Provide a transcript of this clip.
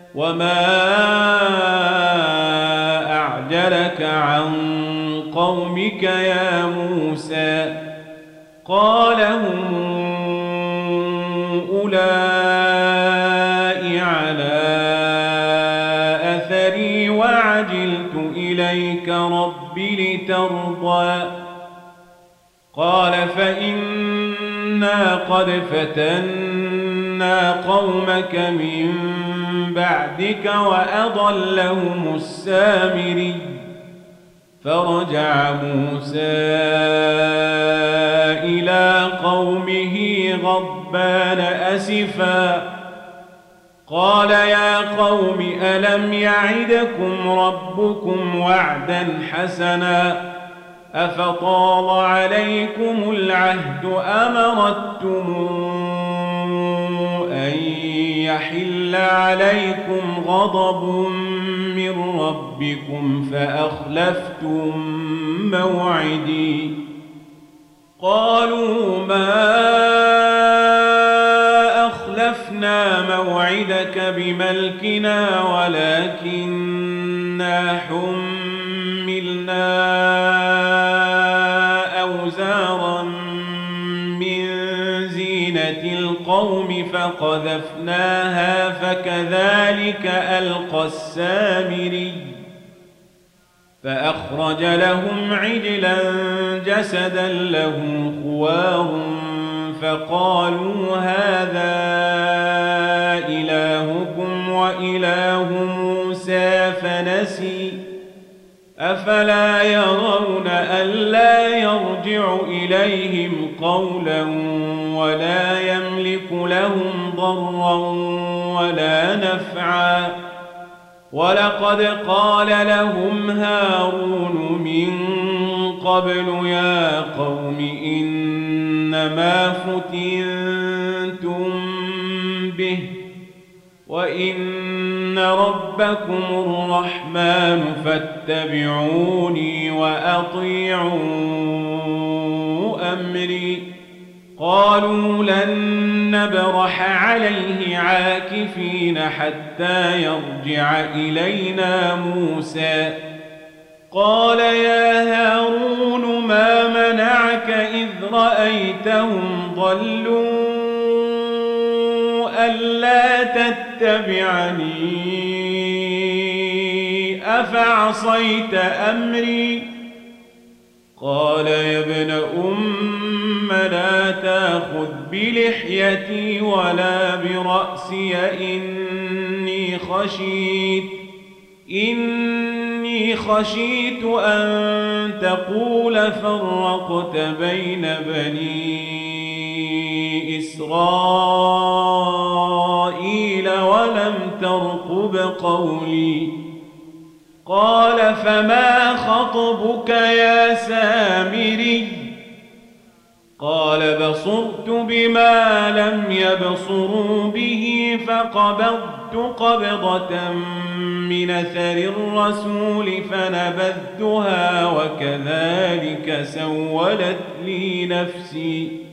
وما أعجلك عن قومك يا موسى قال هم أولئك على أثري وعجلت إليك رب لترضى قال فإنا قد فتنا قومك من بعدك وأضلهم السامري فرجع موسى إلى قومه غضبان أسفا قال يا قوم ألم يعدكم ربكم وعدا حسنا أفطال عليكم العهد أم أردتم أن يحل عليكم غضب من ربكم فأخلفتم موعدي قالوا ما أخلفنا موعدك بملكنا ولكننا حملنا أوزارا من زينة القوم فقذفناها فكذلك ألقى السامري فأخرج لهم عجلا جسدا له خوار فقالوا هذا إلهكم وإله موسى فنسي أفلا يرون ألا يرجع إليهم قولا ولا يملك لهم ضرا ولا نفعا ولقد قال لهم هارون من قبل يا قوم إنما فتنتم به وإن ربكم الرحمن فاتبعوني وأطيعوا أمري قالوا لن نبرح عليه عاكفين حتى يرجع إلينا موسى قال يا هارون ما منعك إذ رأيتهم ضلوا ألا تتبعني أفعصيت أمري قال يا ابن لا تأخذ بلحيتي ولا برأسي إني خشيت أن تقول فرقت بين بني إسرائيل ولم ترقب قولي قال فما خطبك يا سامري قال بصرت بما لم يبصروا به فقبضت قبضة من أثر الرسول فنبذتها وكذلك سولت لي نفسي